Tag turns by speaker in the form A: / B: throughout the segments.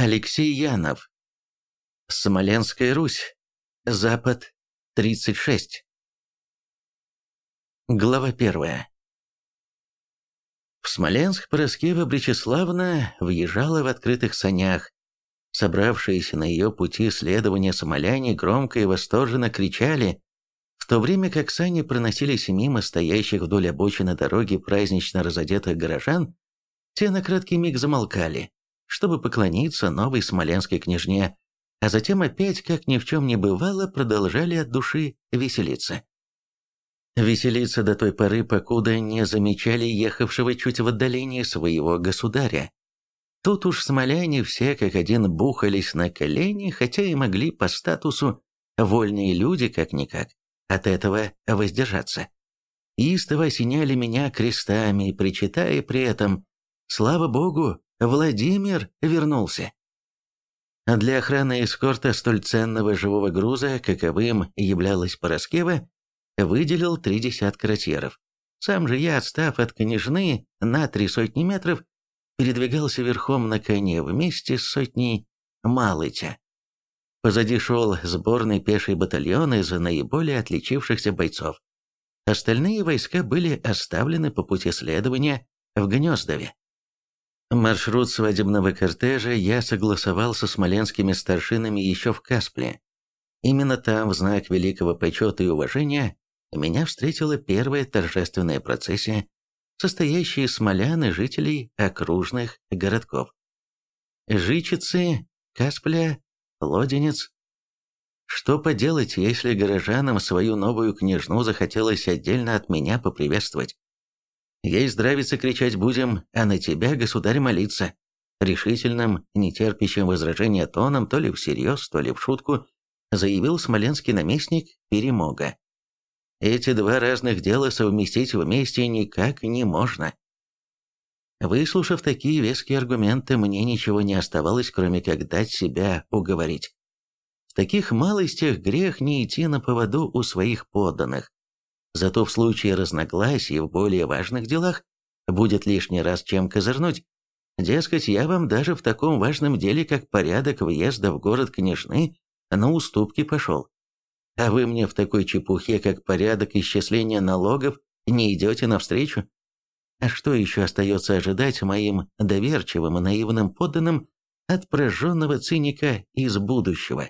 A: Алексей Янов. Смоленская Русь. Запад. 36. Глава 1. В Смоленск Параскева Бречеславна въезжала в открытых санях. Собравшиеся на ее пути следования смоляне громко и восторженно кричали, в то время как сани проносились мимо стоящих вдоль обочины дороги празднично разодетых горожан. Те на краткий миг замолкали, чтобы поклониться новой смоленской княжне, а затем опять, как ни в чем не бывало, продолжали от души веселиться. Веселиться до той поры, покуда не замечали ехавшего чуть в отдалении своего государя. Тут уж смоляне все как один бухались на колени, хотя и могли по статусу, вольные люди как-никак, от этого воздержаться. Истово осеняли меня крестами, причитая при этом: «Слава Богу, Владимир вернулся!» Для охраны эскорта столь ценного живого груза, каковым являлась Параскева, выделил 3 десятка ротьеров. Сам же я, отстав от княжны на 3 сотни метров, передвигался верхом на коне вместе с сотней Малытя. Позади шел сборный пеший батальон из наиболее отличившихся бойцов. Остальные войска были оставлены по пути следования в Гнездове. Маршрут свадебного кортежа я согласовал со смоленскими старшинами еще в Каспле. Именно там, в знак великого почета и уважения, меня встретила первая торжественная процессия, состоящая из смолян и жителей окружных городков. Жичицы, Каспля, Лоденец. Что поделать, если горожанам свою новую княжну захотелось отдельно от меня поприветствовать? Ей здравица кричать будем, а на тебя, государь, молиться. Решительным, нетерпящим возражения тоном, то ли всерьез, то ли в шутку, заявил смоленский наместник Перемога. Эти 2 разных дела совместить вместе никак не можно. Выслушав такие веские аргументы, мне ничего не оставалось, кроме как дать себя уговорить. В таких малостях грех не идти на поводу у своих подданных. Зато в случае разногласий в более важных делах будет лишний раз чем козырнуть. Дескать, я вам даже в таком важном деле, как порядок въезда в город княжны, на уступки пошел. А вы мне в такой чепухе, как порядок исчисления налогов, не идете навстречу? А что еще остается ожидать моим доверчивым и наивным подданным от прожженного циника из будущего?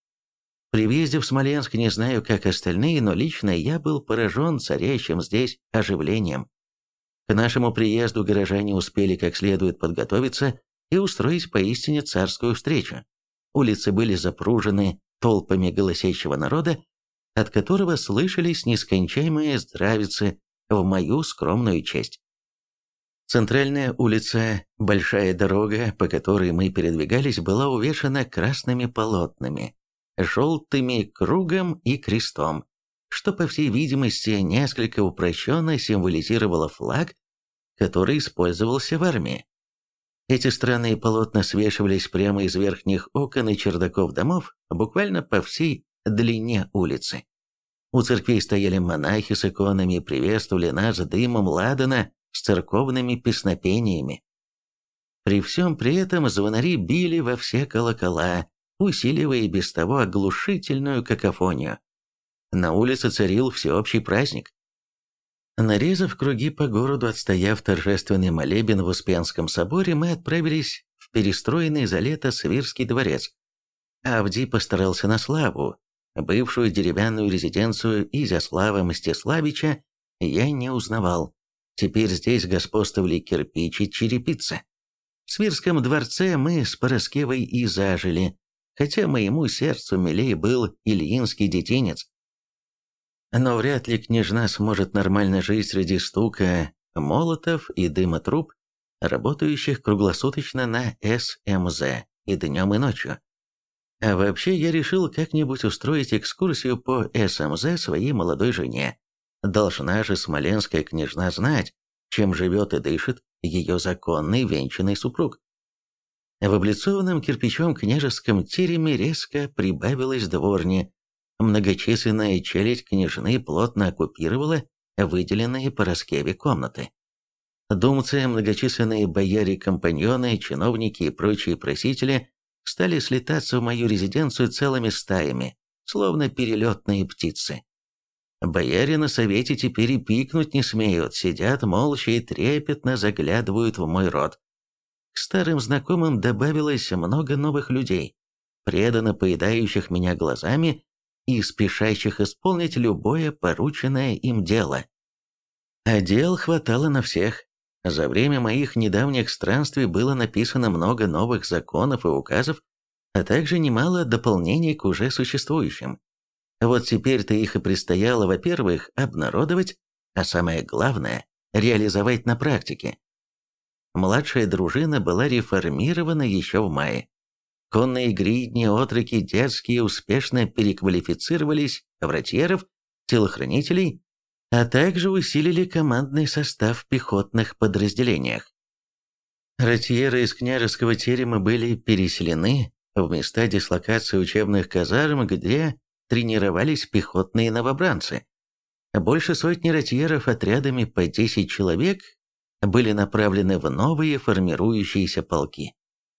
A: При въезде в Смоленск, не знаю, как остальные, но лично я был поражен царящим здесь оживлением. К нашему приезду горожане успели как следует подготовиться и устроить поистине царскую встречу. Улицы были запружены толпами голосящего народа, от которого слышались нескончаемые здравицы в мою скромную честь. Центральная улица, большая дорога, по которой мы передвигались, была увешана красными полотнами, желтыми кругом и крестом, что, по всей видимости, несколько упрощенно символизировало флаг, который использовался в армии. Эти странные полотна свешивались прямо из верхних окон и чердаков домов, буквально по всей длине улицы. У церквей стояли монахи с иконами и приветствовали нас дымом ладана с церковными песнопениями. При всем при этом звонари били во все колокола, усиливая и без того оглушительную какофонию. На улице царил всеобщий праздник. Нарезав круги по городу, отстояв торжественный молебен в Успенском соборе, мы отправились в перестроенный за лето Свирский дворец. Авдий постарался на славу. Бывшую деревянную резиденцию Изяслава Мстиславича я не узнавал. Теперь здесь господствовали кирпич и черепица. В Свирском дворце мы с Параскевой и зажили, хотя моему сердцу милее был ильинский детинец. Но вряд ли княжна сможет нормально жить среди стука молотов и дыма труб, работающих круглосуточно на СМЗ и днем и ночью. А вообще я решил как-нибудь устроить экскурсию по СМЗ своей молодой жене. Должна же смоленская княжна знать, чем живет и дышит ее законный венчанный супруг. В облицованном кирпичом княжеском тереме резко прибавилось дворни. Многочисленная челядь княжны плотно оккупировала выделенные Параскеве комнаты. Думцы, многочисленные бояре-компаньоны, чиновники и прочие просители стали слетаться в мою резиденцию целыми стаями, словно перелетные птицы. Бояре на совете теперь и пикнуть не смеют, сидят молча и трепетно заглядывают в мой рот. К старым знакомым добавилось много новых людей, преданно поедающих меня глазами и спешащих исполнить любое порученное им дело. А дел хватало на всех. За время моих недавних странствий было написано много новых законов и указов, а также немало дополнений к уже существующим. Вот теперь-то их и предстояло, во-первых, обнародовать, а самое главное – реализовать на практике. Младшая дружина была реформирована еще в мае. Конные гридни, отроки, детские успешно переквалифицировались в ротьеров, телохранителей, а также усилили командный состав в пехотных подразделениях. Ротьеры из княжеского терема были переселены в места дислокации учебных казарм, где тренировались пехотные новобранцы. Больше сотни ротьеров отрядами по 10 человек были направлены в новые формирующиеся полки.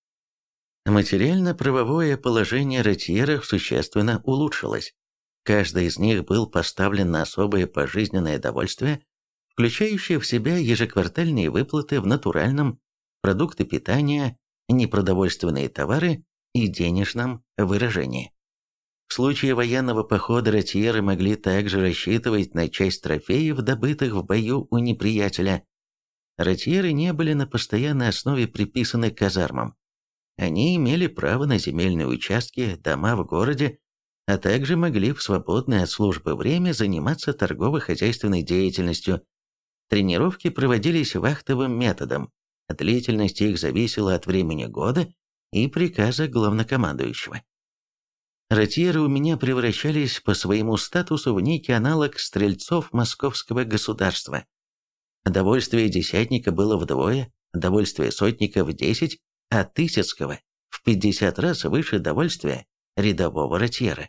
A: Материально-правовое положение ротьеров существенно улучшилось. Каждый из них был поставлен на особое пожизненное довольствие, включающее в себя ежеквартальные выплаты в натуральном, продукты питания, непродовольственные товары и денежном выражении. В случае военного похода ротьеры могли также рассчитывать на часть трофеев, добытых в бою у неприятеля. Ротьеры не были на постоянной основе приписаны к казармам. Они имели право на земельные участки, дома в городе, а также могли в свободное от службы время заниматься торгово-хозяйственной деятельностью. Тренировки проводились вахтовым методом, длительность их зависела от времени года и приказа главнокомандующего. Ротьеры у меня превращались по своему статусу в некий аналог стрельцов московского государства. Довольствие десятника было вдвое, довольствие сотника в 10, а тысяцкого в 50 раз выше довольствия рядового ротьера.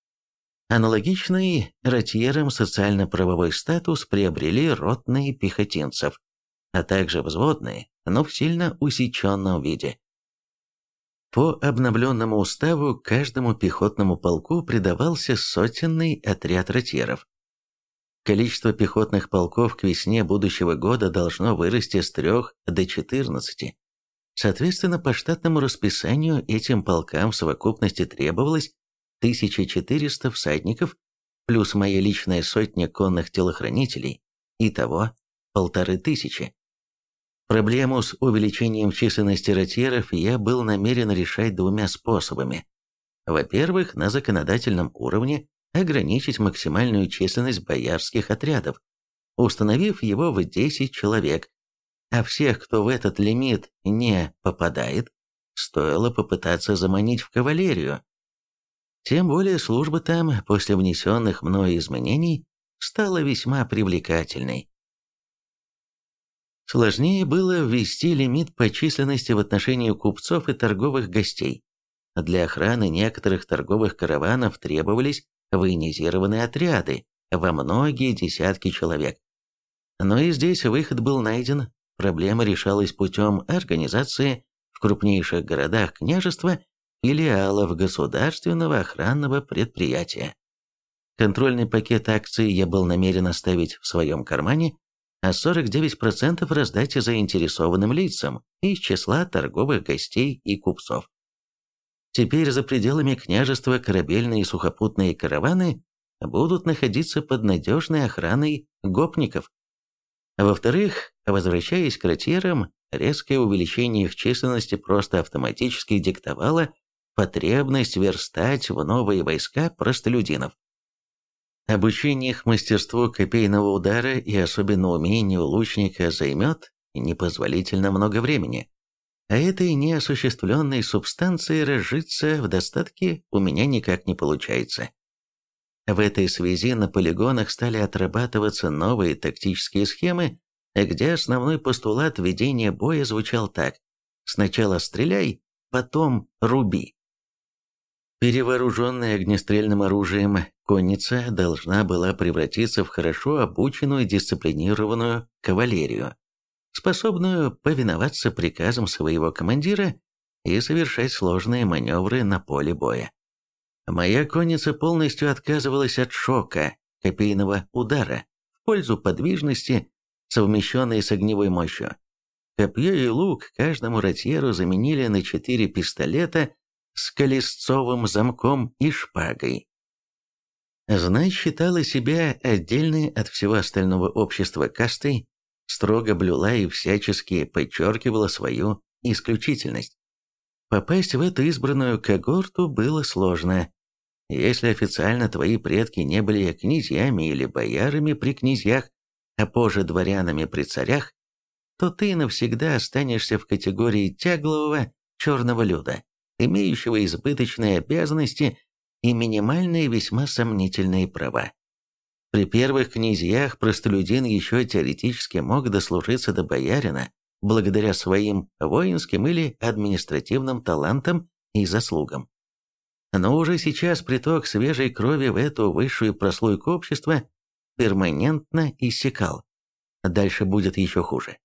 A: Аналогичный ротьерам социально-правовой статус приобрели ротные пехотинцев, а также взводные, но в сильно усеченном виде. По обновленному уставу каждому пехотному полку придавался сотенный отряд ротьеров. Количество пехотных полков к весне будущего года должно вырасти с 3 до 14. Соответственно, по штатному расписанию этим полкам в совокупности требовалось 1400 всадников, плюс моя личная сотня конных телохранителей, итого 1500. Проблему с увеличением численности ротьеров я был намерен решать двумя способами. Во-первых, на законодательном уровне ограничить максимальную численность боярских отрядов, установив его в 10 человек, а всех, кто в этот лимит не попадает, стоило попытаться заманить в кавалерию. Тем более служба там, после внесенных мною изменений, стала весьма привлекательной. Сложнее было ввести лимит по численности в отношении купцов и торговых гостей. Для охраны некоторых торговых караванов требовались военизированные отряды во многие десятки человек. Но и здесь выход был найден, проблема решалась путем организации в крупнейших городах княжества филиалов государственного охранного предприятия. Контрольный пакет акций я был намерен оставить в своем кармане, а 49% раздать заинтересованным лицам из числа торговых гостей и купцов. Теперь за пределами княжества корабельные и сухопутные караваны будут находиться под надежной охраной гопников. Во-вторых, возвращаясь к ротьерам, резкое увеличение их численности просто автоматически диктовало потребность верстать в новые войска простолюдинов. Обучение их мастерству копейного удара и особенно умению лучника займет непозволительно много времени, а этой неосуществленной субстанции разжиться в достатке у меня никак не получается. В этой связи на полигонах стали отрабатываться новые тактические схемы, где основной постулат ведения боя звучал так: сначала стреляй, потом руби. Перевооруженная огнестрельным оружием конница должна была превратиться в хорошо обученную дисциплинированную кавалерию, способную повиноваться приказам своего командира и совершать сложные маневры на поле боя. Моя конница полностью отказывалась от шока, копейного удара, в пользу подвижности, совмещенной с огневой мощью. Копье и лук каждому ротьеру заменили на 4 пистолета с колесцовым замком и шпагой. Знать считала себя отдельной от всего остального общества кастой, строго блюла и всячески подчеркивала свою исключительность. Попасть в эту избранную когорту было сложно. Если официально твои предки не были князьями или боярами при князьях, а позже дворянами при царях, то ты навсегда останешься в категории тяглового черного люда, имеющего избыточные обязанности и минимальные весьма сомнительные права. При первых князьях простолюдин еще теоретически мог дослужиться до боярина благодаря своим воинским или административным талантам и заслугам. Но уже сейчас приток свежей крови в эту высшую прослойку общества перманентно иссякал. Дальше будет еще хуже.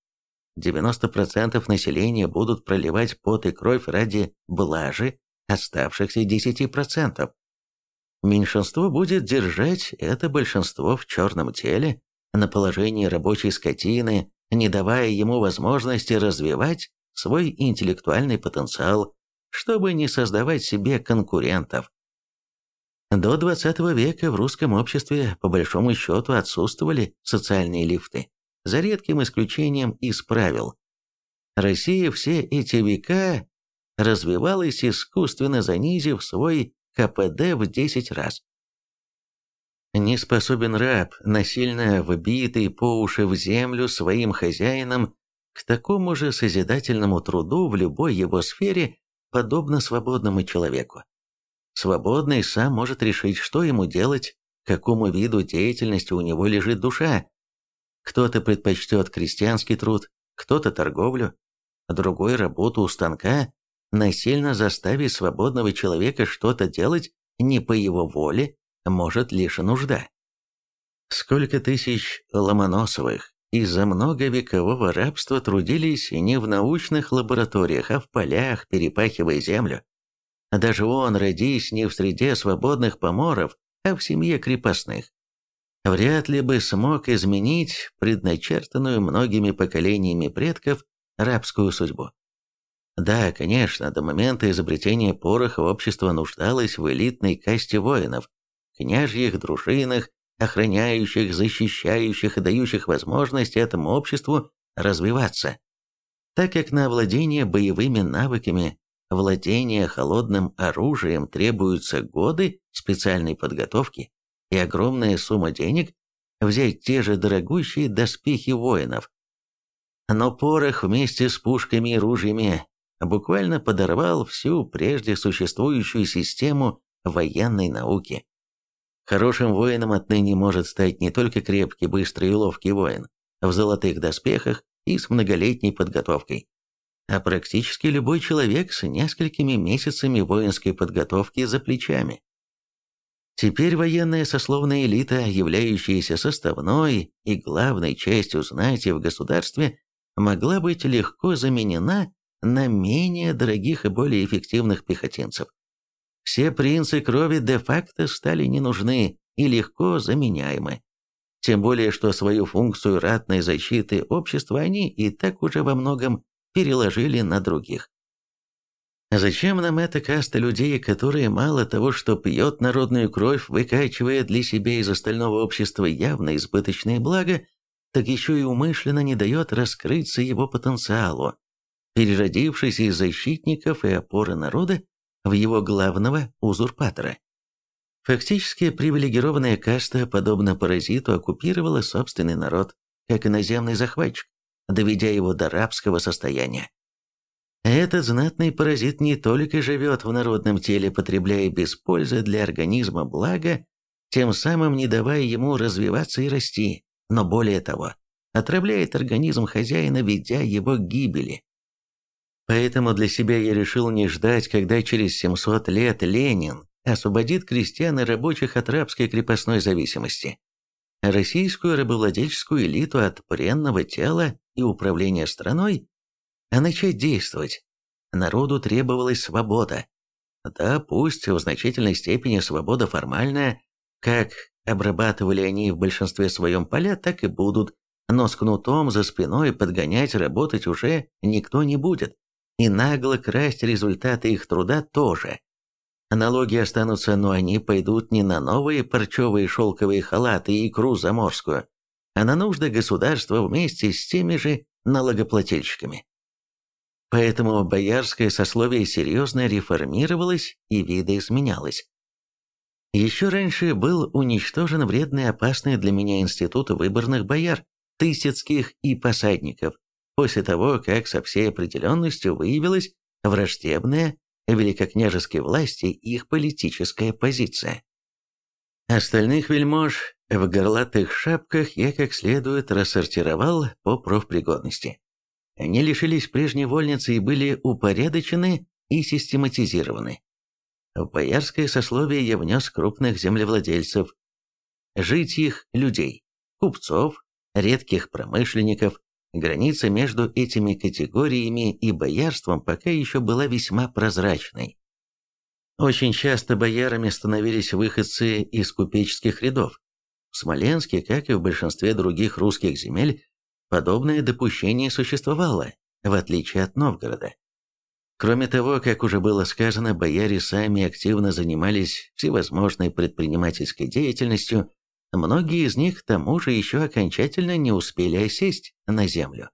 A: 90% населения будут проливать пот и кровь ради блажи оставшихся 10%. Меньшинство будет держать это большинство в черном теле, на положении рабочей скотины, не давая ему возможности развивать свой интеллектуальный потенциал, чтобы не создавать себе конкурентов. До 20 века в русском обществе по большому счету отсутствовали социальные лифты, за редким исключением из правил. Россия все эти века развивалась, искусственно занизив свой КПД в 10 раз. Не способен раб, насильно вбитый по уши в землю своим хозяином, к такому же созидательному труду в любой его сфере, подобно свободному человеку. Свободный сам может решить, что ему делать, какому виду деятельности у него лежит душа. Кто-то предпочтет крестьянский труд, кто-то торговлю, другой работу у станка. Насильно заставить свободного человека что-то делать не по его воле может лишь нужда. Сколько тысяч Ломоносовых из-за многовекового рабства трудились не в научных лабораториях, а в полях, перепахивая землю. Даже он, родись не в среде свободных поморов, а в семье крепостных, вряд ли бы смог изменить предначертанную многими поколениями предков рабскую судьбу. Да, конечно, до момента изобретения пороха общество нуждалось в элитной касте воинов, княжьих дружинах, охраняющих, защищающих и дающих возможность этому обществу развиваться. Так как на овладение боевыми навыками, владение холодным оружием требуются годы специальной подготовки и огромная сумма денег, взять те же дорогущие доспехи воинов. Но порох вместе с пушками и ружьями буквально подорвал всю прежде существующую систему военной науки. Хорошим воином отныне может стать не только крепкий, быстрый и ловкий воин в золотых доспехах и с многолетней подготовкой, а практически любой человек с несколькими месяцами воинской подготовки за плечами. Теперь военная сословная элита, являющаяся составной и главной частью знати в государстве, могла быть легко заменена на менее дорогих и более эффективных пехотинцев. Все принцы крови де-факто стали не нужны и легко заменяемы. Тем более, что свою функцию ратной защиты общества они и так уже во многом переложили на других. Зачем нам эта каста людей, которые мало того, что пьет народную кровь, выкачивая для себя из остального общества явно избыточные блага, так еще и умышленно не дает раскрыться его потенциалу, переродившись из защитников и опоры народа в его главного узурпатора? Фактически привилегированная каста, подобно паразиту, оккупировала собственный народ, как иноземный захватчик, доведя его до рабского состояния. Этот знатный паразит не только живет в народном теле, потребляя без пользы для организма благо, тем самым не давая ему развиваться и расти, но более того, отравляет организм хозяина, ведя его к гибели. Поэтому для себя я решил не ждать, когда через 700 лет Ленин освободит крестьян и рабочих от рабской крепостной зависимости, российскую рабовладельческую элиту от бренного тела и управления страной, а начать действовать. народу требовалась свобода. Да, пусть в значительной степени свобода формальная, как обрабатывали они в большинстве своем поля, так и будут, но с кнутом за спиной подгонять работать уже никто не будет, и нагло красть результаты их труда тоже. Налоги останутся, но они пойдут не на новые парчевые шелковые халаты и икру заморскую, а на нужды государства вместе с теми же налогоплательщиками. Поэтому боярское сословие серьезно реформировалось и видоизменялось. Еще раньше был уничтожен вредный и опасный для меня институт выборных бояр, тысяцких и посадников, после того, как со всей определенностью выявилась враждебная великокняжеской власти их политическая позиция. Остальных вельмож в горлатых шапках я как следует рассортировал по профпригодности. Они лишились прежней вольницы и были упорядочены и систематизированы. В боярское сословие я внес крупных землевладельцев, житьих людей, купцов, редких промышленников. Граница между этими категориями и боярством пока еще была весьма прозрачной. Очень часто боярами становились выходцы из купеческих рядов. В Смоленске, как и в большинстве других русских земель, подобное допущение существовало, в отличие от Новгорода. Кроме того, как уже было сказано, бояре сами активно занимались всевозможной предпринимательской деятельностью, многие из них к тому же еще окончательно не успели осесть на землю.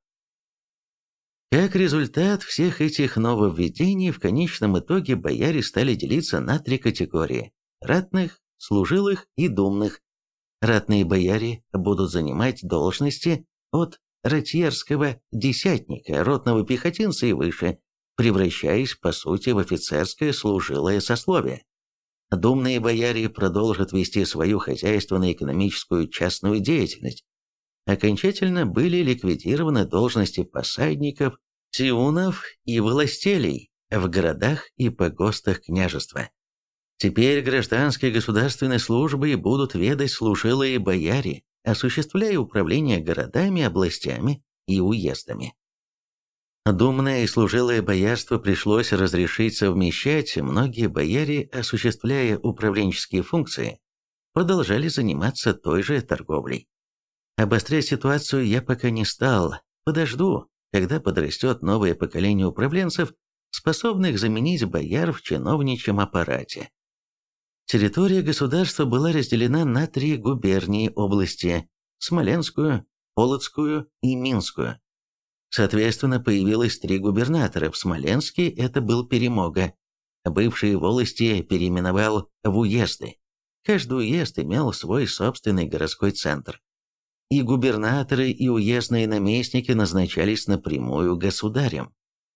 A: Как результат всех этих нововведений, в конечном итоге бояре стали делиться на три категории – ратных, служилых и думных. Ратные бояре будут занимать должности от ротьерского десятника, ротного пехотинца и выше, превращаясь, по сути, в офицерское служилое сословие. Думные бояре продолжат вести свою хозяйственно-экономическую частную деятельность. Окончательно были ликвидированы должности посадников, тиунов и властелей в городах и погостах княжества. Теперь гражданской государственной службой будут ведать служилые бояре, осуществляя управление городами, областями и уездами. Думное и служилое боярство пришлось разрешить совмещать, многие бояре, осуществляя управленческие функции, продолжали заниматься той же торговлей. Обострять ситуацию я пока не стал, подожду, когда подрастет новое поколение управленцев, способных заменить бояр в чиновничьем аппарате. Территория государства была разделена на 3 губернии области – Смоленскую, Полоцкую и Минскую. Соответственно, появилось 3 губернатора. В Смоленске это был Перемога. Бывшие волости переименовал в уезды. Каждый уезд имел свой собственный городской центр. И губернаторы, и уездные наместники назначались напрямую государем.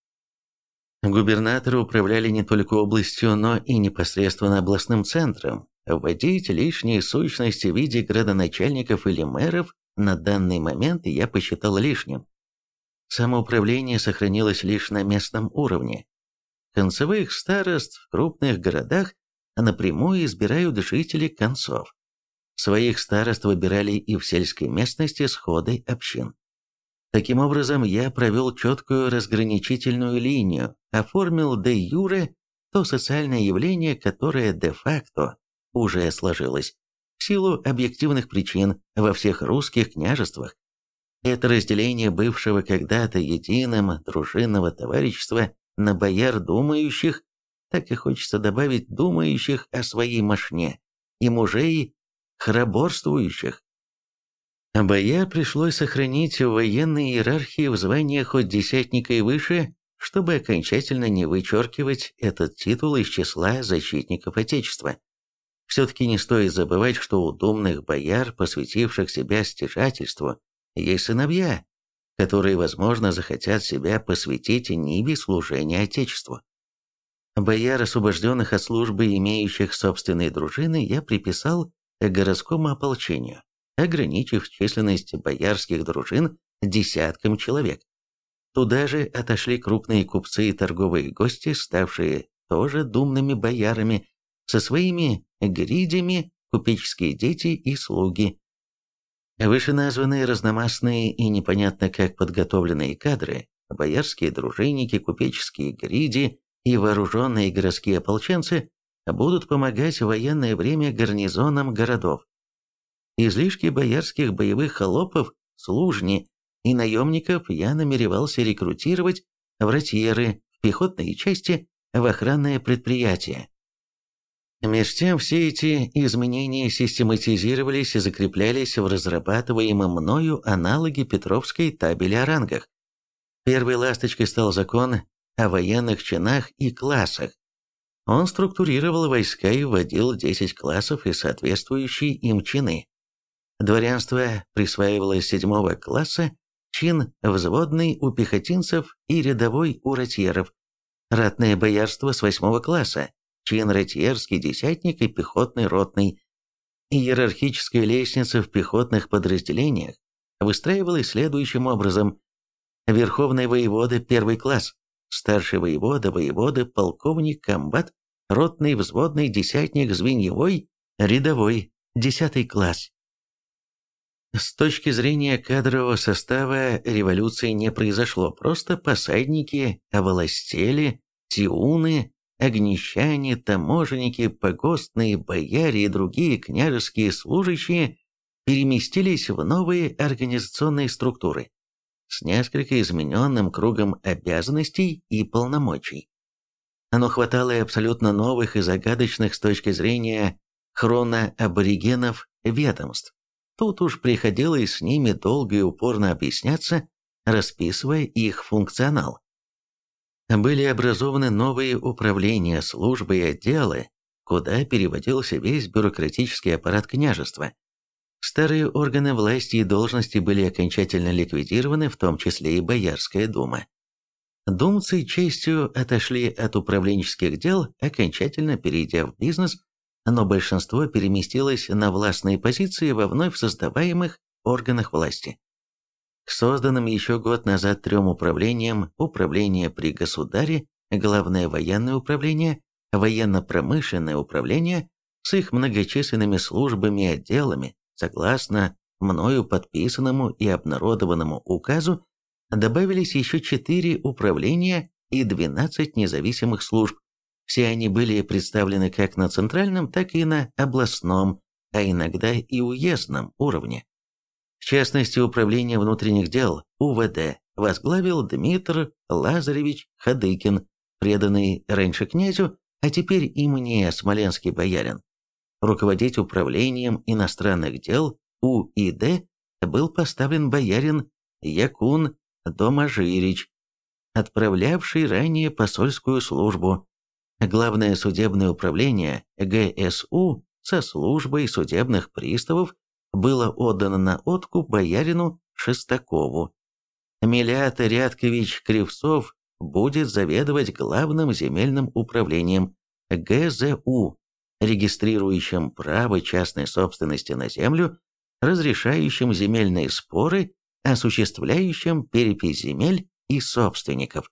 A: Губернаторы управляли не только областью, но и непосредственно областным центром. Вводить лишние сущности в виде градоначальников или мэров на данный момент я посчитал лишним. Самоуправление сохранилось лишь на местном уровне. Концевых старост в крупных городах напрямую избирают жители концов. Своих старост выбирали и в сельской местности сходы общин. Таким образом, я провел четкую разграничительную линию, оформил де-юре то социальное явление, которое де-факто уже сложилось, в силу объективных причин во всех русских княжествах. Это разделение бывшего когда-то единым дружинного товарищества на бояр думающих, так и хочется добавить думающих о своей мошне, и мужей храборствующих. Бояр пришлось сохранить в военной иерархии в звании хоть десятника и выше, чтобы окончательно не вычеркивать этот титул из числа защитников Отечества. Все-таки не стоит забывать, что у думных бояр, посвятивших себя стяжательству, есть сыновья, которые, возможно, захотят себя посвятить ниве служения Отечеству. Бояр, освобожденных от службы, имеющих собственные дружины, я приписал к городскому ополчению, ограничив численность боярских дружин десяткам человек. Туда же отошли крупные купцы и торговые гости, ставшие тоже думными боярами, со своими гридями, купеческие дети и слуги. Вышеназванные разномастные и непонятно как подготовленные кадры боярские дружинники, купеческие гриди и вооруженные городские ополченцы будут помогать в военное время гарнизонам городов. Излишки боярских боевых холопов, служни и наемников я намеревался рекрутировать в ротьеры, в пехотные части, в охранные предприятия. Меж тем, все эти изменения систематизировались и закреплялись в разрабатываемом мною аналоге Петровской табели о рангах. Первой ласточкой стал закон о военных чинах и классах. Он структурировал войска и вводил 10 классов и соответствующие им чины. Дворянство присваивалось 7 класса, чин взводный у пехотинцев и рядовой у ротьеров, ратное боярство с 8 класса, чин ротьерский десятник и пехотный ротный. Иерархическая лестница в пехотных подразделениях выстраивалась следующим образом. Верховный воевода – 1 класс, старший воевода, воевода, полковник, комбат, ротный, взводный, десятник, звеньевой, рядовой – 10 класс. С точки зрения кадрового состава революции не произошло, просто посадники, овластели, тиуны, огнещане, таможенники, погостные, бояре и другие княжеские служащие переместились в новые организационные структуры с несколько измененным кругом обязанностей и полномочий. Оно хватало и абсолютно новых и загадочных с точки зрения хроноаборигенов ведомств. Тут уж приходилось с ними долго и упорно объясняться, расписывая их функционал. Были образованы новые управления, службы и отделы, куда переводился весь бюрократический аппарат княжества. Старые органы власти и должности были окончательно ликвидированы, в том числе и Боярская дума. Думцы честью отошли от управленческих дел, окончательно перейдя в бизнес, но большинство переместилось на властные позиции во вновь создаваемых органах власти. К созданным еще год назад 3 управлениям: управление при государе, главное военное управление, военно-промышленное управление с их многочисленными службами и отделами, согласно мною подписанному и обнародованному указу, добавились еще 4 управления и 12 независимых служб. Все они были представлены как на центральном, так и на областном, а иногда и уездном уровне. В частности, Управление внутренних дел, УВД, возглавил Дмитр Лазаревич Хадыкин, преданный раньше князю, а теперь и мне, смоленский боярин. Руководить Управлением иностранных дел, УИД, был поставлен боярин Якун Доможирич, отправлявший ранее посольскую службу. Главное судебное управление ГСУ со службой судебных приставов было отдано на откуп боярину Шестакову. Милят Рядкович Кривцов будет заведовать главным земельным управлением ГЗУ, регистрирующим право частной собственности на землю, разрешающим земельные споры, осуществляющим перепись земель и собственников.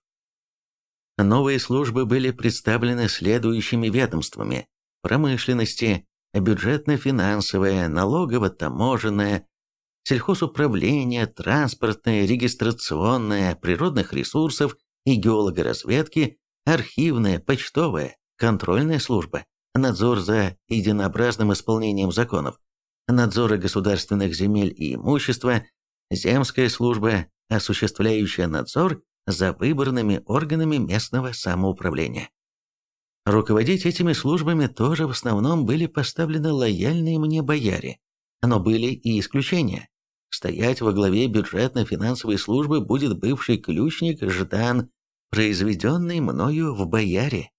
A: Новые службы были представлены следующими ведомствами: промышленности, бюджетно-финансовое, налогово-таможенное, сельхозуправление, транспортное, регистрационное, природных ресурсов и геологоразведки, архивная, почтовая, контрольная служба, надзор за единообразным исполнением законов, надзора государственных земель и имущества, земская служба, осуществляющая надзор за выборными органами местного самоуправления. Руководить этими службами тоже в основном были поставлены лояльные мне бояре, но были и исключения. Стоять во главе бюджетно-финансовой службы будет бывший ключник Ждан, произведенный мною в бояре.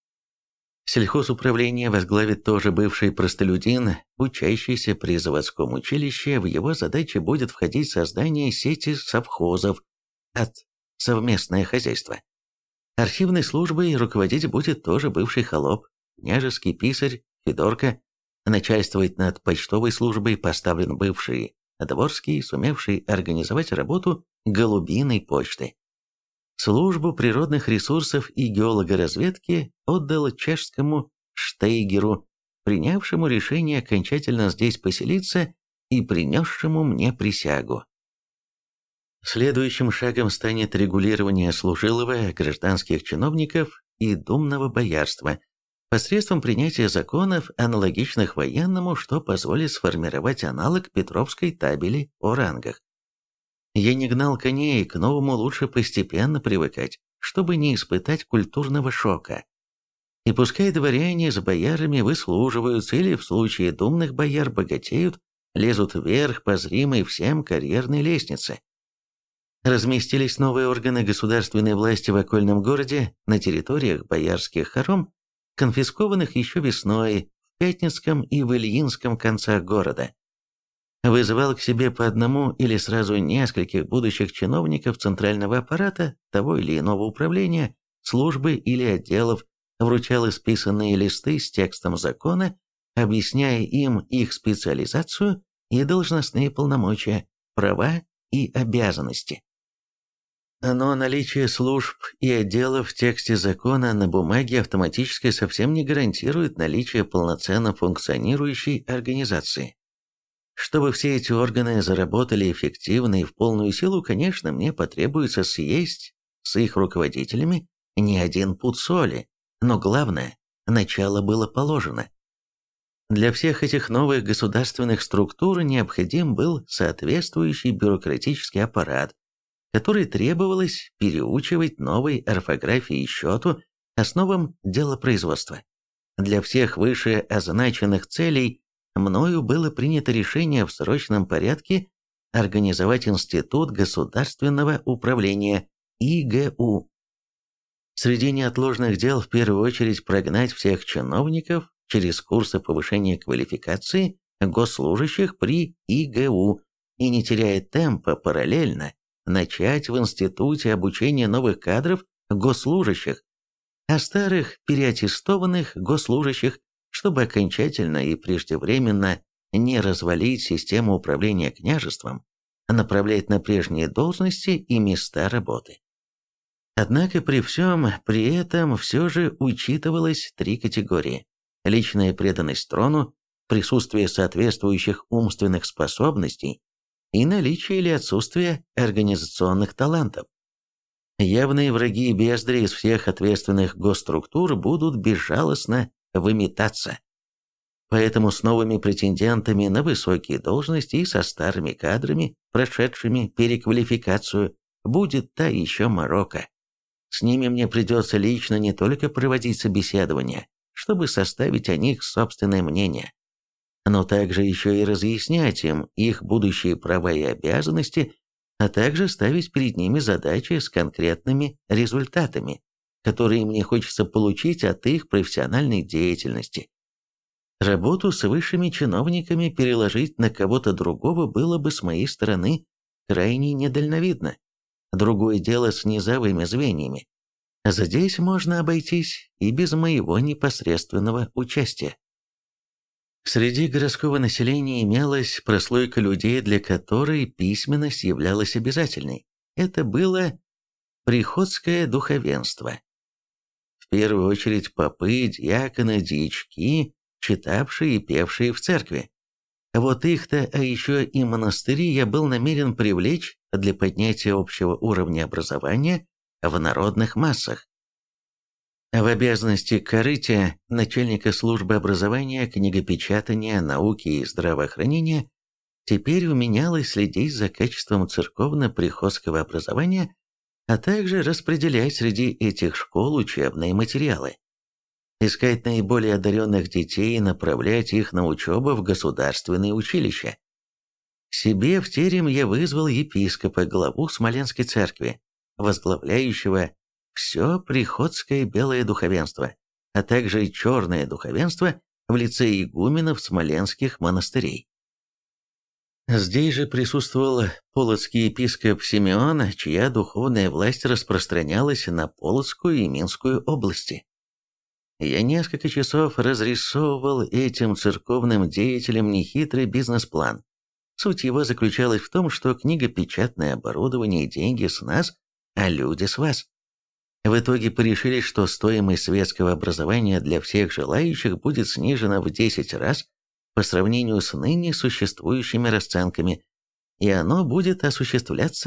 A: Сельхозуправление возглавит тоже бывший простолюдин, учащийся при заводском училище. В его задачи будет входить создание сети совхозов от совместное хозяйство. Архивной службой руководить будет тоже бывший холоп, княжеский писарь Федорка. Начальствовать над почтовой службой поставлен бывший дворский, сумевший организовать работу голубиной почты. Службу природных ресурсов и геологоразведки отдал чешскому Штейгеру, принявшему решение окончательно здесь поселиться и принесшему мне присягу. Следующим шагом станет регулирование служилого, гражданских чиновников и думного боярства посредством принятия законов, аналогичных военному, что позволит сформировать аналог Петровской табели о рангах. Я не гнал коней, к новому лучше постепенно привыкать, чтобы не испытать культурного шока. И пускай дворяне с боярами выслуживаются или в случае думных бояр богатеют, лезут вверх по зримой всем карьерной лестнице. Разместились новые органы государственной власти в окольном городе на территориях боярских хором, конфискованных еще весной в Пятницком и в Ильинском концах города. Вызывал к себе по одному или сразу нескольких будущих чиновников центрального аппарата, того или иного управления, службы или отделов, вручал исписанные листы с текстом закона, объясняя им их специализацию и должностные полномочия, права и обязанности. Но наличие служб и отделов в тексте закона на бумаге автоматически совсем не гарантирует наличие полноценно функционирующей организации. Чтобы все эти органы заработали эффективно и в полную силу, конечно, мне потребуется съесть с их руководителями не один пуд соли, но главное, начало было положено. Для всех этих новых государственных структур необходим был соответствующий бюрократический аппарат, который требовалось переучивать новой орфографии и счету, основам делопроизводства. Для всех выше означенных целей мною было принято решение в срочном порядке организовать Институт государственного управления ИГУ. Среди неотложных дел в первую очередь прогнать всех чиновников через курсы повышения квалификации госслужащих при ИГУ и, не теряя темпа, параллельно начать в институте обучение новых кадров госслужащих, а старых переаттестованных госслужащих, чтобы окончательно и преждевременно не развалить систему управления княжеством, а направлять на прежние должности и места работы. Однако при всем при этом все же учитывалось три категории: личная преданность трону, присутствие соответствующих умственных способностей и наличие или отсутствие организационных талантов. Явные враги и бездари из всех ответственных госструктур будут безжалостно выметаться. Поэтому с новыми претендентами на высокие должности и со старыми кадрами, прошедшими переквалификацию, будет та еще морока. С ними мне придется лично не только проводить собеседования, чтобы составить о них собственное мнение, но также еще и разъяснять им их будущие права и обязанности, а также ставить перед ними задачи с конкретными результатами, которые мне хочется получить от их профессиональной деятельности. Работу с высшими чиновниками переложить на кого-то другого было бы с моей стороны крайне недальновидно. Другое дело с низовыми звеньями. Здесь можно обойтись и без моего непосредственного участия. Среди городского населения имелась прослойка людей, для которой письменность являлась обязательной. Это было приходское духовенство. В первую очередь попы, диаконы, дьячки, читавшие и певшие в церкви. Вот их-то, а еще и монастыри я был намерен привлечь для поднятия общего уровня образования в народных массах. В обязанности корытия начальника службы образования, книгопечатания, науки и здравоохранения теперь вменялось следить за качеством церковно-приходского образования, а также распределять среди этих школ учебные материалы, искать наиболее одаренных детей и направлять их на учебу в государственные училища. К себе в терем я вызвал епископа, главу Смоленской церкви, возглавляющего все приходское белое духовенство, а также и черное духовенство в лице игуменов смоленских монастырей. Здесь же присутствовал полоцкий епископ Симеон, чья духовная власть распространялась на Полоцкую и Минскую области. Я несколько часов разрисовывал этим церковным деятелям нехитрый бизнес-план. Суть его заключалась в том, что книгопечатное оборудование и деньги с нас, а люди с вас. В итоге порешили, что стоимость светского образования для всех желающих будет снижена в 10 раз по сравнению с ныне существующими расценками, и оно будет осуществляться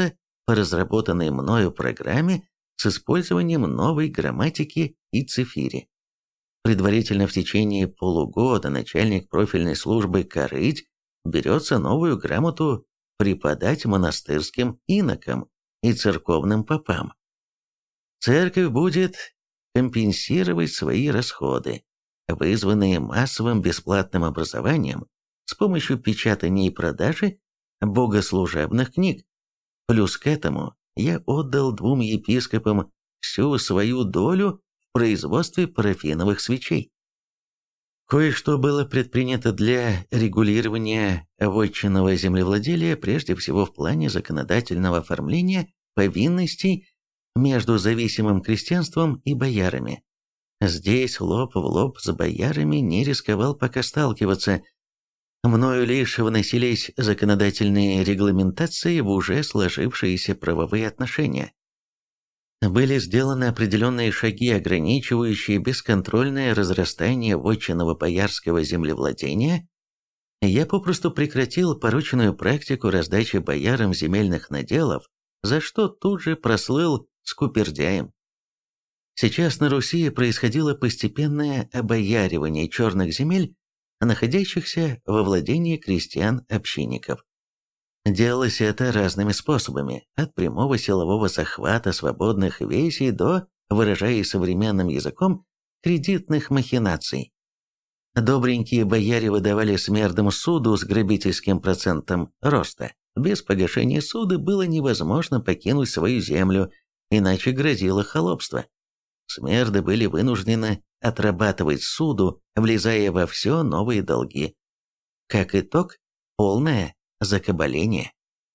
A: по разработанной мною программе с использованием новой грамматики и цифири. Предварительно в течение полугода начальник профильной службы Корыть берется новую грамоту преподать монастырским инокам и церковным попам. Церковь будет компенсировать свои расходы, вызванные массовым бесплатным образованием с помощью печатания и продажи богослужебных книг. Плюс к этому я отдал 2 епископам всю свою долю в производстве парафиновых свечей. Кое-что было предпринято для регулирования вотчинного землевладелия, прежде всего в плане законодательного оформления повинностей между зависимым крестьянством и боярами. Здесь лоб в лоб с боярами не рисковал пока сталкиваться. Мною лишь вносились законодательные регламентации в уже сложившиеся правовые отношения. Были сделаны определенные шаги, ограничивающие бесконтрольное разрастание вотчинного боярского землевладения. Я попросту прекратил порочную практику раздачи боярам земельных наделов, за что тут же прослыл скупердяем. Сейчас на Руси происходило постепенное обояривание черных земель, находящихся во владении крестьян-общинников. Делалось это разными способами, от прямого силового захвата свободных весей до, выражаясь современным языком, кредитных махинаций. Добренькие бояре выдавали смердам суду с грабительским процентом роста. Без погашения суда было невозможно покинуть свою землю, иначе грозило холопство. Смерды были вынуждены отрабатывать суду, влезая во все новые долги. Как итог, полное закабаление.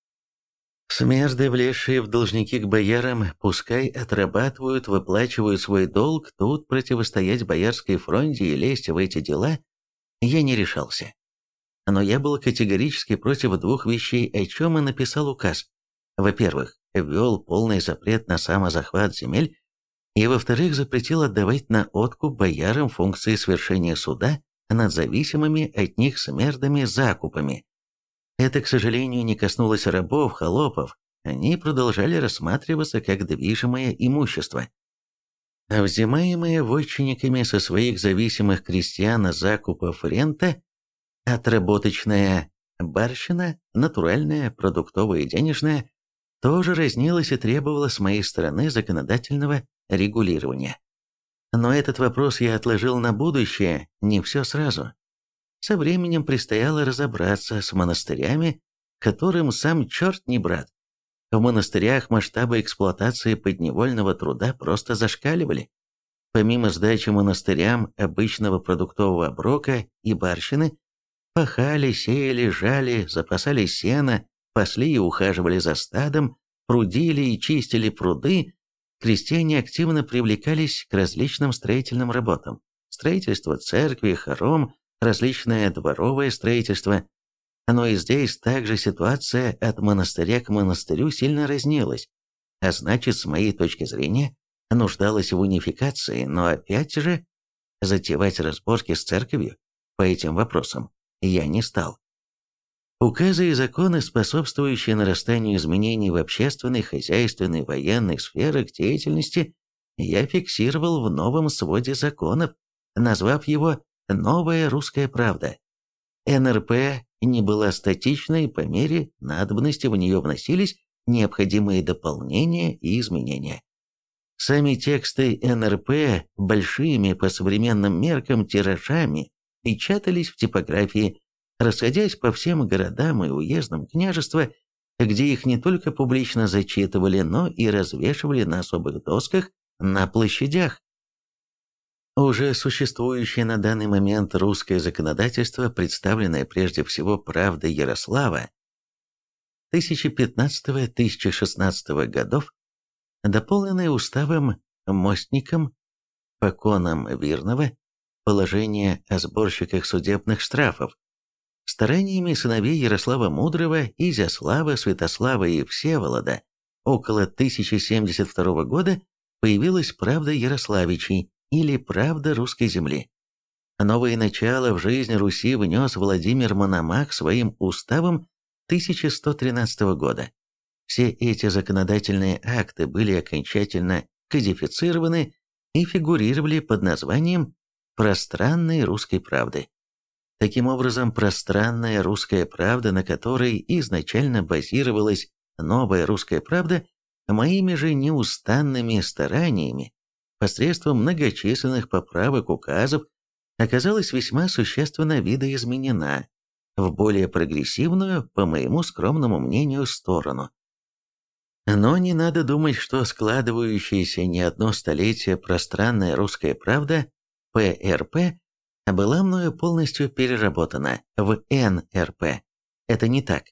A: Смерды, влезшие в должники к боярам, пускай отрабатывают, выплачивают свой долг, тут противостоять боярской фронте и лезть в эти дела я не решался. Но я был категорически против 2 вещей, о чем и написал указ. Во-первых, ввел полный запрет на самозахват земель, и, во-вторых, запретил отдавать на откуп боярам функции свершения суда над зависимыми от них смердами закупами. Это, к сожалению, не коснулось рабов, холопов, они продолжали рассматриваться как движимое имущество. А взимаемые вотчинниками со своих зависимых крестьян закупов рента, отработочная барщина, натуральная, продуктовая и денежная, тоже разнилась и требовала с моей стороны законодательного регулирования. Но этот вопрос я отложил на будущее, не все сразу. Со временем предстояло разобраться с монастырями, которым сам черт не брат. В монастырях масштабы эксплуатации подневольного труда просто зашкаливали. Помимо сдачи монастырям обычного продуктового оброка и барщины, пахали, сеяли, жали, запасали сено, пасли и ухаживали за стадом, прудили и чистили пруды, крестьяне активно привлекались к различным строительным работам. Строительство церкви, хором, различное дворовое строительство. Но и здесь также ситуация от монастыря к монастырю сильно разнилась, а значит, с моей точки зрения, нуждалась в унификации, но опять же, затевать разборки с церковью по этим вопросам я не стал. Указы и законы, способствующие нарастанию изменений в общественной, хозяйственной, военной сферах деятельности, я фиксировал в новом своде законов, назвав его «Новая русская правда». НРП не была статичной, по мере надобности в нее вносились необходимые дополнения и изменения. Сами тексты НРП большими по современным меркам тиражами печатались в типографии, расходясь по всем городам и уездам княжества, где их не только публично зачитывали, но и развешивали на особых досках на площадях. Уже существующее на данный момент русское законодательство, представленное прежде всего «Правдой Ярослава» 1015-1016 годов, дополненное уставом Мостником, Поконом Вирного, положение о сборщиках судебных штрафов, стараниями сыновей Ярослава Мудрого, Изяслава, Святослава и Всеволода, около 1072 года появилась «Правда Ярославичей» или «Правда русской земли». Новое начало в жизнь Руси внес Владимир Мономах своим уставом 1113 года. Все эти законодательные акты были окончательно кодифицированы и фигурировали под названием «Пространной русской правды». Таким образом, пространная русская правда, на которой изначально базировалась новая русская правда, моими же неустанными стараниями, посредством многочисленных поправок указов, оказалась весьма существенно видоизменена в более прогрессивную, по моему скромному мнению, сторону. Но не надо думать, что складывающаяся не одно столетие пространная русская правда, ПРП, была мною полностью переработана в НРП. Это не так.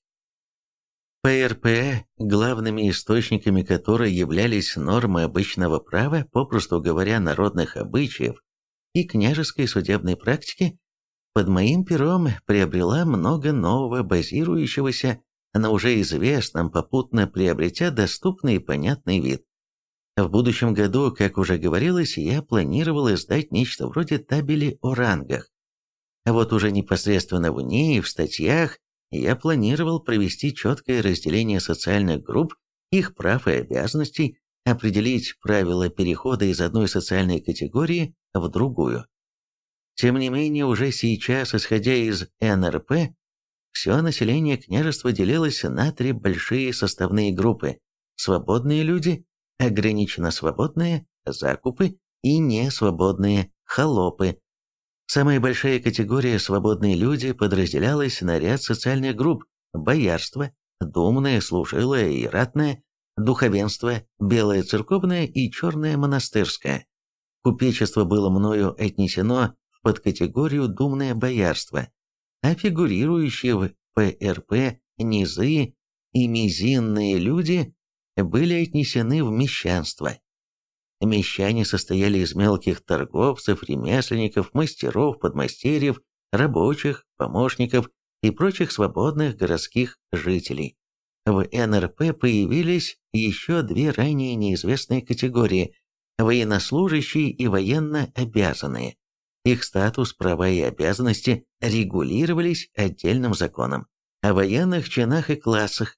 A: ПРП, главными источниками которой являлись нормы обычного права, попросту говоря, народных обычаев и княжеской судебной практики, под моим пером приобрела много нового, базирующегося на уже известном, попутно приобретя доступный и понятный вид. В будущем году, как уже говорилось, я планировал издать нечто вроде табели о рангах. А вот уже непосредственно в ней, в статьях, я планировал провести четкое разделение социальных групп, их прав и обязанностей, определить правила перехода из одной социальной категории в другую. Тем не менее, уже сейчас, исходя из НРП, все население княжества делилось на три большие составные группы: свободные люди, ограниченно свободные, закупы и несвободные, холопы. Самая большая категория «свободные люди» подразделялась на ряд социальных групп: боярство, думное, служилое и ратное, духовенство, белое церковное и черное монастырское. Купечество было мною отнесено в подкатегорию думное боярство, а фигурирующие в ПРП низы и мизинные люди были отнесены в мещанство. Мещане состояли из мелких торговцев, ремесленников, мастеров, подмастерьев, рабочих, помощников и прочих свободных городских жителей. В НРП появились еще две ранее неизвестные категории – военнослужащие и военно обязанные. Их статус, права и обязанности регулировались отдельным законом о военных чинах и классах.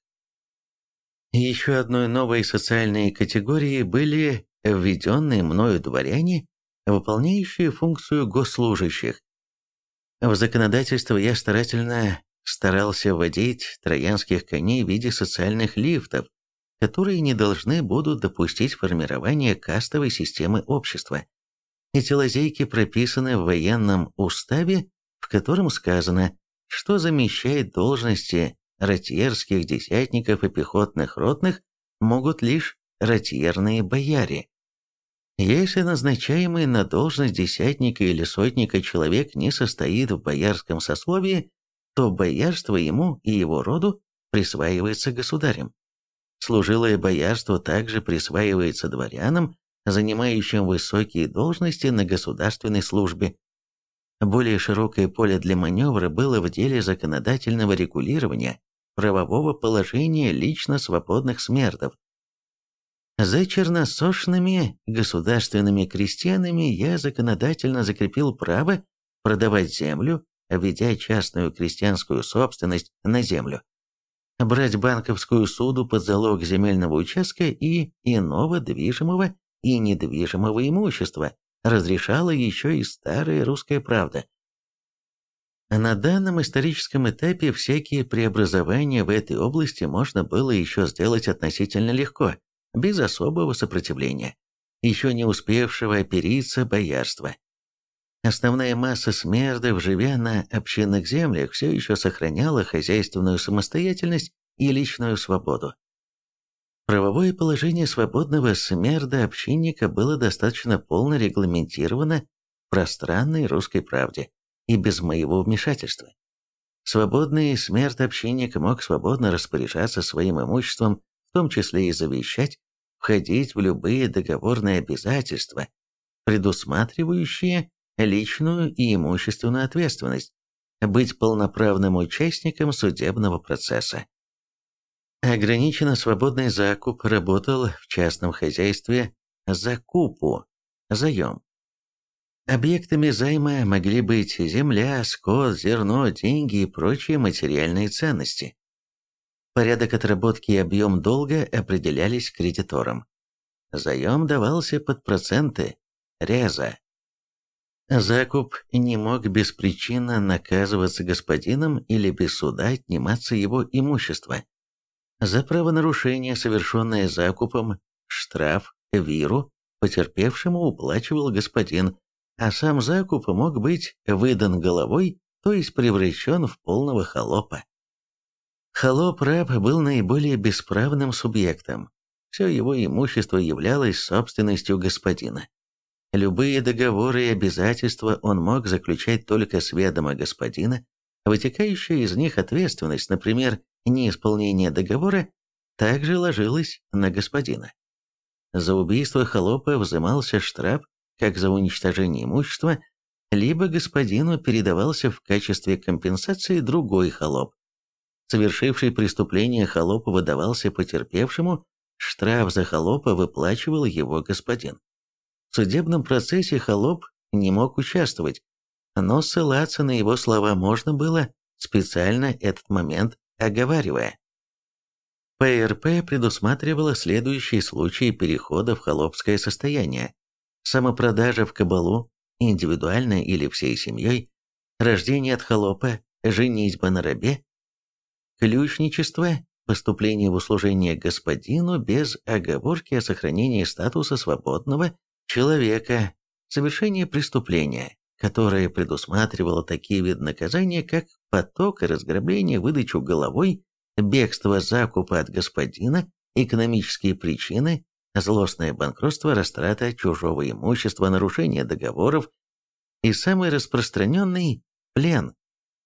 A: Еще одной новой социальной категорией были введенные мною дворяне, выполняющие функцию госслужащих. В законодательство я старался вводить троянских коней в виде социальных лифтов, которые не должны будут допустить формирования кастовой системы общества. Эти лазейки прописаны в военном уставе, в котором сказано, что замещать должности ротьерских десятников и пехотных ротных могут лишь ротьерные бояре. Если назначаемый на должность десятника или сотника человек не состоит в боярском сословии, то боярство ему и его роду присваивается государем. Служилое боярство также присваивается дворянам, занимающим высокие должности на государственной службе. Более широкое поле для маневра было в деле законодательного регулирования правового положения лично свободных смердов. За черносошными государственными крестьянами я законодательно закрепил право продавать землю, введя частную крестьянскую собственность на землю, брать банковскую суду под залог земельного участка и иного движимого и недвижимого имущества разрешала еще и старая русская правда. На данном историческом этапе всякие преобразования в этой области можно было еще сделать относительно легко, без особого сопротивления, еще не успевшего опериться боярства. Основная масса смердов, живя на общинных землях, все еще сохраняла хозяйственную самостоятельность и личную свободу. Правовое положение свободного смерда-общинника было достаточно полно регламентировано в пространной русской правде и без моего вмешательства. Свободный смерд-общинник мог свободно распоряжаться своим имуществом, в том числе и завещать, входить в любые договорные обязательства, предусматривающие личную и имущественную ответственность, быть полноправным участником судебного процесса. Ограниченно свободный закуп работал в частном хозяйстве закупу, заем. Объектами займа могли быть земля, скот, зерно, деньги и прочие материальные ценности. Порядок отработки и объем долга определялись кредитором. Заем давался под проценты, реза. Закуп не мог беспричинно наказываться господином или без суда отниматься его имущество. За правонарушение, совершенное закупом, штраф виру потерпевшему уплачивал господин, а сам закуп мог быть выдан головой, то есть превращен в полного холопа. Холоп-раб был наиболее бесправным субъектом. Все его имущество являлось собственностью господина. Любые договоры и обязательства он мог заключать только с ведома господина, вытекающая из них ответственность, например, неисполнение договора, также ложилась на господина. За убийство холопа взимался штраф, как за уничтожение имущества, либо господину передавался в качестве компенсации другой холоп. Совершивший преступление холопу выдавался потерпевшему, штраф за холопа выплачивал его господин. В судебном процессе холоп не мог участвовать, но ссылаться на его слова можно было, специально этот момент оговаривая. ПРП предусматривала следующие случаи перехода в холопское состояние: самопродажа в кабалу, индивидуально или всей семьей, рождение от холопа, женитьба на рабе, ключничество, поступление в услужение господину без оговорки о сохранении статуса свободного человека, совершение преступления, которое предусматривало такие виды наказания, как поток и разграбление, выдачу головой, бегство закупа от господина, экономические причины, злостное банкротство, растрата чужого имущества, нарушение договоров и самый распространенный – плен.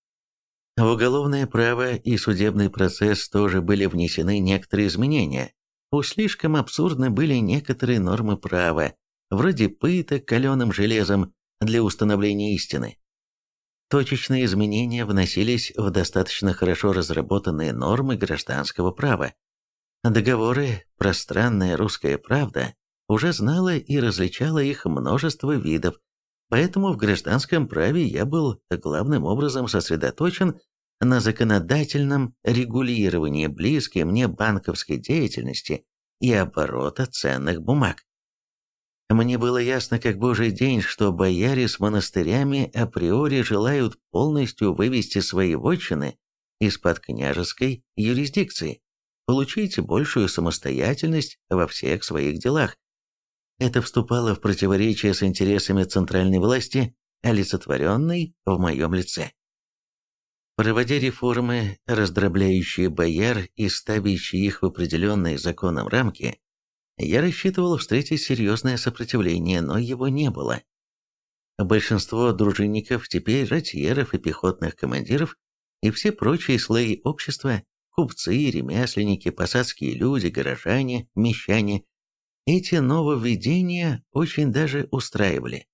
A: В уголовное право и судебный процесс тоже были внесены некоторые изменения. Уж слишком абсурдны были некоторые нормы права, вроде пыток каленым железом для установления истины. Точечные изменения вносились в достаточно хорошо разработанные нормы гражданского права. Договоры «Пространная русская правда» уже знала и различала их множество видов, поэтому в гражданском праве я был главным образом сосредоточен на законодательном регулировании близкой мне банковской деятельности и оборота ценных бумаг. Мне было ясно как божий день, что бояре с монастырями априори желают полностью вывести свои вотчины из-под княжеской юрисдикции, получить большую самостоятельность во всех своих делах. Это вступало в противоречие с интересами центральной власти, олицетворенной в моем лице. Проводя реформы, раздробляющие бояр и ставящие их в определенные законом рамки, я рассчитывал встретить серьезное сопротивление, но его не было. Большинство дружинников, теперь ротьеров и пехотных командиров, и все прочие слои общества, купцы, ремесленники, посадские люди, горожане, мещане, эти нововведения очень даже устраивали.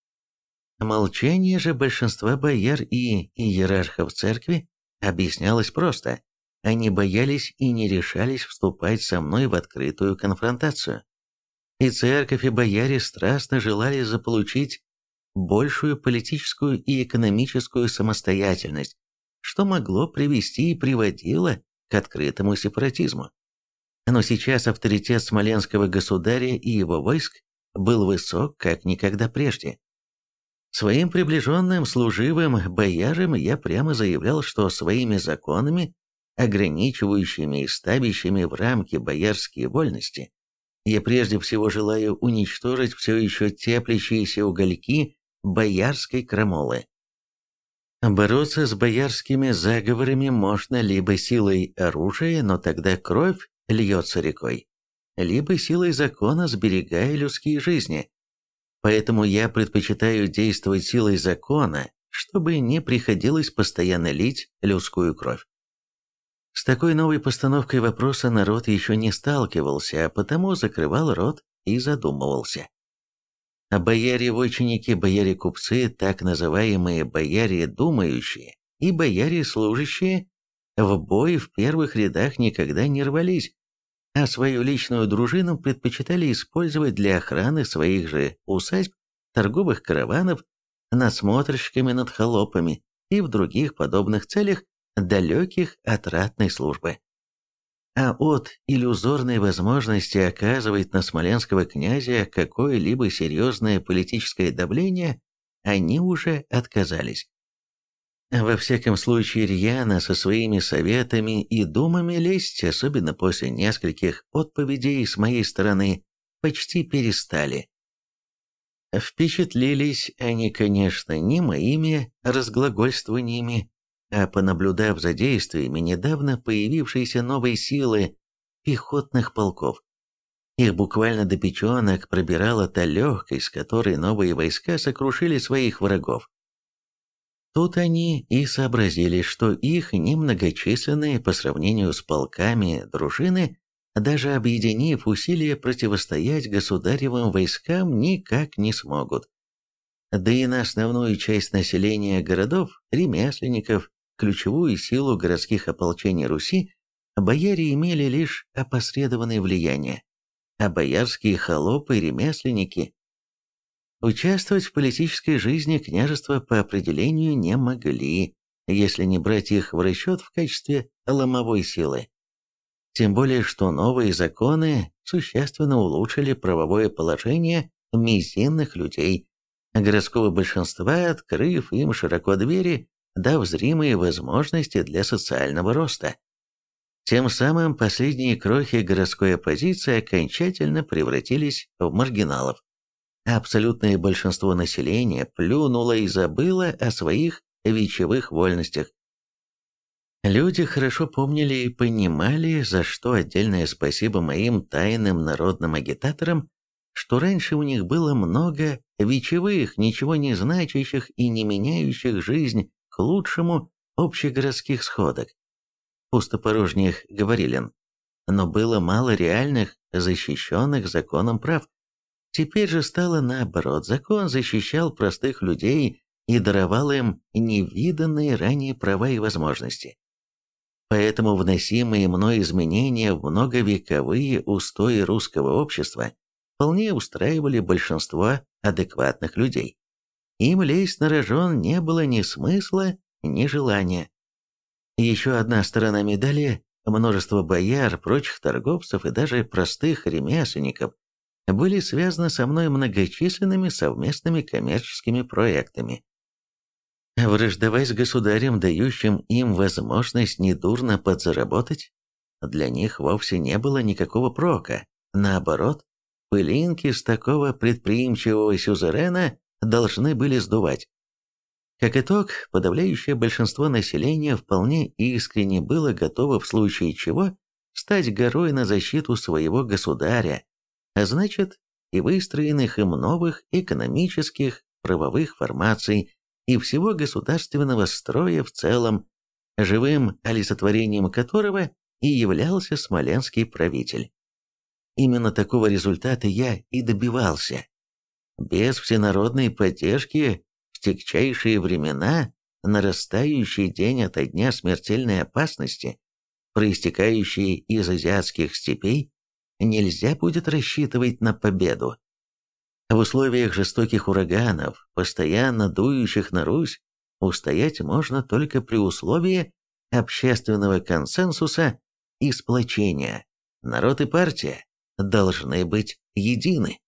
A: Молчание же большинства бояр и иерархов церкви объяснялось просто. Они боялись и не решались вступать со мной в открытую конфронтацию. И церковь, и бояре страстно желали заполучить большую политическую и экономическую самостоятельность, что могло привести и приводило к открытому сепаратизму. Но сейчас авторитет смоленского государя и его войск был высок, как никогда прежде. Своим приближенным служивым боярам я прямо заявлял, что своими законами, ограничивающими и ставящими в рамки боярские вольности, я прежде всего желаю уничтожить все еще теплящиеся угольки боярской крамолы. Бороться с боярскими заговорами можно либо силой оружия, но тогда кровь льется рекой, либо силой закона, сберегая людские жизни. Поэтому я предпочитаю действовать силой закона, чтобы не приходилось постоянно лить людскую кровь. С такой новой постановкой вопроса народ еще не сталкивался, а потому закрывал рот и задумывался. А бояре-вотчинники, бояре-купцы, так называемые бояре-думающие и бояре-служащие в бой в первых рядах никогда не рвались, а свою личную дружину предпочитали использовать для охраны своих же усадьб, торговых караванов, надсмотрщиками над холопами и в других подобных целях, далеких от ратной службы. а от иллюзорной возможности оказывать на смоленского князя какое-либо серьезное политическое давление они уже отказались. Во всяком случае, рьяно со своими советами и думами лезть, особенно после нескольких отповедей с моей стороны, почти перестали. Впечатлились они, конечно, не моими разглагольствованиями, а понаблюдав за действиями недавно появившейся новой силы пехотных полков. Их буквально до печенок пробирала та легкость, с которой новые войска сокрушили своих врагов. Тут они и сообразили, что их немногочисленные по сравнению с полками дружины, даже объединив усилия противостоять государевым войскам, никак не смогут. Да и на основную часть населения городов, ремесленников, ключевую силу городских ополчений Руси, бояре имели лишь опосредованное влияние, а боярские холопы и ремесленники участвовать в политической жизни княжества по определению не могли, если не брать их в расчет в качестве ломовой силы. Тем более, что новые законы существенно улучшили правовое положение мизинных людей, городского большинства, открыв им широко двери, дав зримые возможности для социального роста. Тем самым последние крохи городской оппозиции окончательно превратились в маргиналов. Абсолютное большинство населения плюнуло и забыло о своих вечевых вольностях. Люди хорошо помнили и понимали, за что отдельное спасибо моим тайным народным агитаторам, что раньше у них было много вечевых, ничего не значащих и не меняющих жизнь к лучшему общегородских сходок, пустопорожних говорилин, но было мало реальных, защищенных законом прав. Теперь же стало наоборот, закон защищал простых людей и даровал им невиданные ранее права и возможности. Поэтому вносимые мной изменения в многовековые устои русского общества вполне устраивали большинство адекватных людей. Им лезть на рожон не было ни смысла, ни желания. Еще одна сторона медали – множество бояр, прочих торговцев и даже простых ремесленников были связаны со мной многочисленными совместными коммерческими проектами. Враждовать с государем, дающим им возможность недурно подзаработать, для них вовсе не было никакого прока. Наоборот, пылинки с такого предприимчивого сюзерена должны были сдувать. Как итог, подавляющее большинство населения вполне искренне было готово в случае чего стать горой на защиту своего государя, а значит и выстроенных им новых экономических, правовых формаций и всего государственного строя в целом, живым олицетворением которого и являлся смоленский правитель. Именно такого результата я и добивался. Без всенародной поддержки в тягчайшие времена, нарастающий день ото дня смертельной опасности, проистекающей из азиатских степей, нельзя будет рассчитывать на победу. В условиях жестоких ураганов, постоянно дующих на Русь, устоять можно только при условии общественного консенсуса и сплочения. Народ и партия должны быть едины.